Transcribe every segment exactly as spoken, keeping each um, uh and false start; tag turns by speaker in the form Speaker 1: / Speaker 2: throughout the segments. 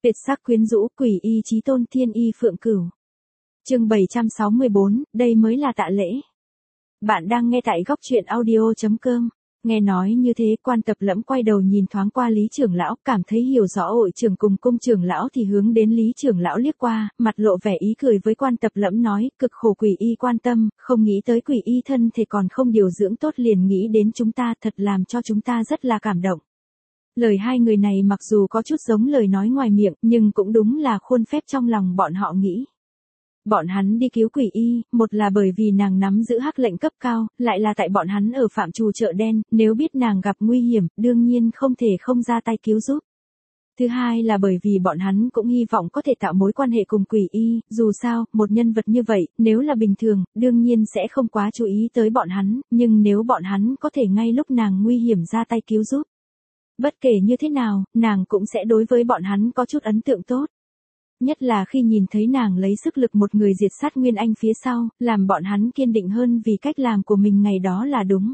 Speaker 1: Tuyệt sắc quyến rũ, quỷ y chí tôn, thiên y phượng cửu. Chương bảy trăm sáu mươi bốn, đây mới là tạ lễ. Bạn đang nghe tại góc truyện audio chấm com. Nghe nói như thế, Quan Tập Lẫm quay đầu nhìn thoáng qua Lý trưởng lão, cảm thấy hiểu rõ Hội trưởng cùng cung trưởng lão thì hướng đến Lý trưởng lão liếc qua, mặt lộ vẻ ý cười với Quan Tập Lẫm nói, cực khổ quỷ y quan tâm, không nghĩ tới quỷ y thân thể còn không điều dưỡng tốt liền nghĩ đến chúng ta, thật làm cho chúng ta rất là cảm động. Lời hai người này mặc dù có chút giống lời nói ngoài miệng, nhưng cũng đúng là khuôn phép trong lòng bọn họ nghĩ. Bọn hắn đi cứu quỷ y, một là bởi vì nàng nắm giữ hắc lệnh cấp cao, lại là tại bọn hắn ở phạm trù chợ đen, nếu biết nàng gặp nguy hiểm, đương nhiên không thể không ra tay cứu giúp. Thứ hai là bởi vì bọn hắn cũng hy vọng có thể tạo mối quan hệ cùng quỷ y, dù sao, một nhân vật như vậy, nếu là bình thường, đương nhiên sẽ không quá chú ý tới bọn hắn, nhưng nếu bọn hắn có thể ngay lúc nàng nguy hiểm ra tay cứu giúp. Bất kể như thế nào, nàng cũng sẽ đối với bọn hắn có chút ấn tượng tốt. Nhất là khi nhìn thấy nàng lấy sức lực một người diệt sát Nguyên Anh phía sau, làm bọn hắn kiên định hơn vì cách làm của mình ngày đó là đúng.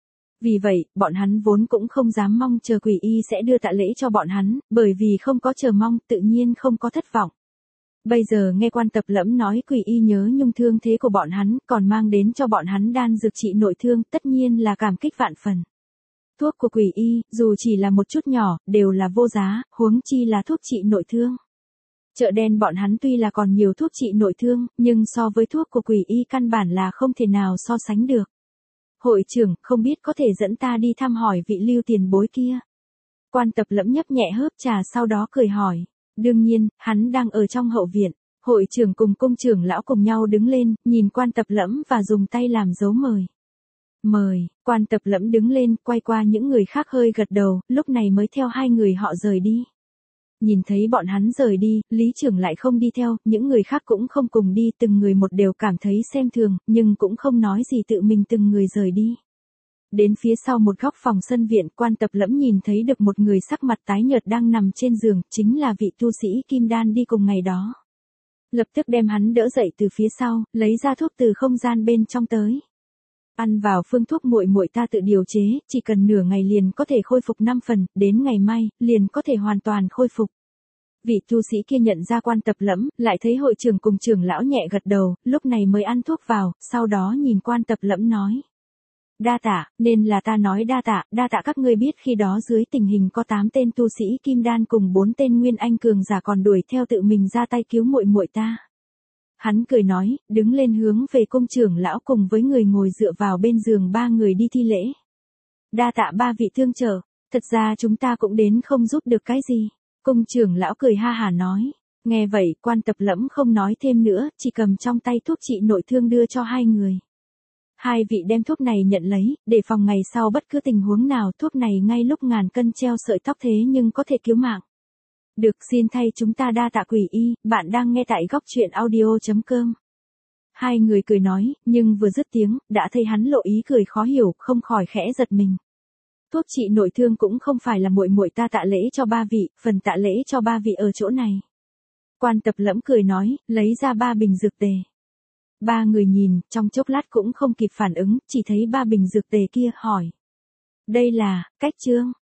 Speaker 1: Vì vậy, bọn hắn vốn cũng không dám mong chờ quỷ y sẽ đưa tạ lễ cho bọn hắn, bởi vì không có chờ mong, tự nhiên không có thất vọng. Bây giờ nghe Quan Tập Lẫm nói quỷ y nhớ nhung thương thế của bọn hắn, còn mang đến cho bọn hắn đan dược trị nội thương, tất nhiên là cảm kích vạn phần. Thuốc của quỷ y, dù chỉ là một chút nhỏ, đều là vô giá, huống chi là thuốc trị nội thương. Chợ đen bọn hắn tuy là còn nhiều thuốc trị nội thương, nhưng so với thuốc của quỷ y căn bản là không thể nào so sánh được. Hội trưởng, không biết có thể dẫn ta đi thăm hỏi vị Lưu tiền bối kia. Quan Tập Lẫm nhấp nhẹ hớp trà sau đó cười hỏi. Đương nhiên, hắn đang ở trong hậu viện. Hội trưởng cùng cung trưởng lão cùng nhau đứng lên, nhìn Quan Tập Lẫm và dùng tay làm dấu mời. Mời, Quan Tập Lẫm đứng lên, quay qua những người khác hơi gật đầu, lúc này mới theo hai người họ rời đi. Nhìn thấy bọn hắn rời đi, Lý trưởng lại không đi theo, những người khác cũng không cùng đi, từng người một đều cảm thấy xem thường, nhưng cũng không nói gì tự mình từng người rời đi. Đến phía sau một góc phòng sân viện, Quan Tập Lẫm nhìn thấy được một người sắc mặt tái nhợt đang nằm trên giường, chính là vị tu sĩ Kim Đan đi cùng ngày đó. Lập tức đem hắn đỡ dậy từ phía sau, lấy ra thuốc từ không gian bên trong tới. Ăn vào phương thuốc muội muội ta tự điều chế, chỉ cần nửa ngày liền có thể khôi phục năm phần, đến ngày mai, liền có thể hoàn toàn khôi phục. Vị tu sĩ kia nhận ra Quan Tập Lẫm, lại thấy hội trưởng cùng trưởng lão nhẹ gật đầu, lúc này mới ăn thuốc vào, sau đó nhìn Quan Tập Lẫm nói. Đa tạ, nên là ta nói đa tạ, đa tạ các ngươi biết khi đó dưới tình hình có tám tên tu sĩ Kim Đan cùng bốn tên Nguyên Anh cường giả còn đuổi theo tự mình ra tay cứu muội muội ta. Hắn cười nói, đứng lên hướng về cung trưởng lão cùng với người ngồi dựa vào bên giường ba người đi thi lễ. Đa tạ ba vị thương trợ, thật ra chúng ta cũng đến không giúp được cái gì. Cung trưởng lão cười ha hà nói. Nghe vậy, Quan Tập Lẫm không nói thêm nữa, chỉ cầm trong tay thuốc trị nội thương đưa cho hai người. Hai vị đem thuốc này nhận lấy, để phòng ngày sau bất cứ tình huống nào thuốc này ngay lúc ngàn cân treo sợi tóc thế nhưng có thể cứu mạng. Được, xin thay chúng ta đa tạ quỷ y, bạn đang nghe tại góc truyện audio chấm com. Hai người cười nói, nhưng vừa dứt tiếng, đã thấy hắn lộ ý cười khó hiểu, không khỏi khẽ giật mình. Thuốc trị nội thương cũng không phải là muội muội ta tạ lễ cho ba vị, phần tạ lễ cho ba vị ở chỗ này. Quan Tập Lẫm cười nói, lấy ra ba bình dược tề. Ba người nhìn, trong chốc lát cũng không kịp phản ứng, chỉ thấy ba bình dược tề kia, hỏi. Đây là, cách chương.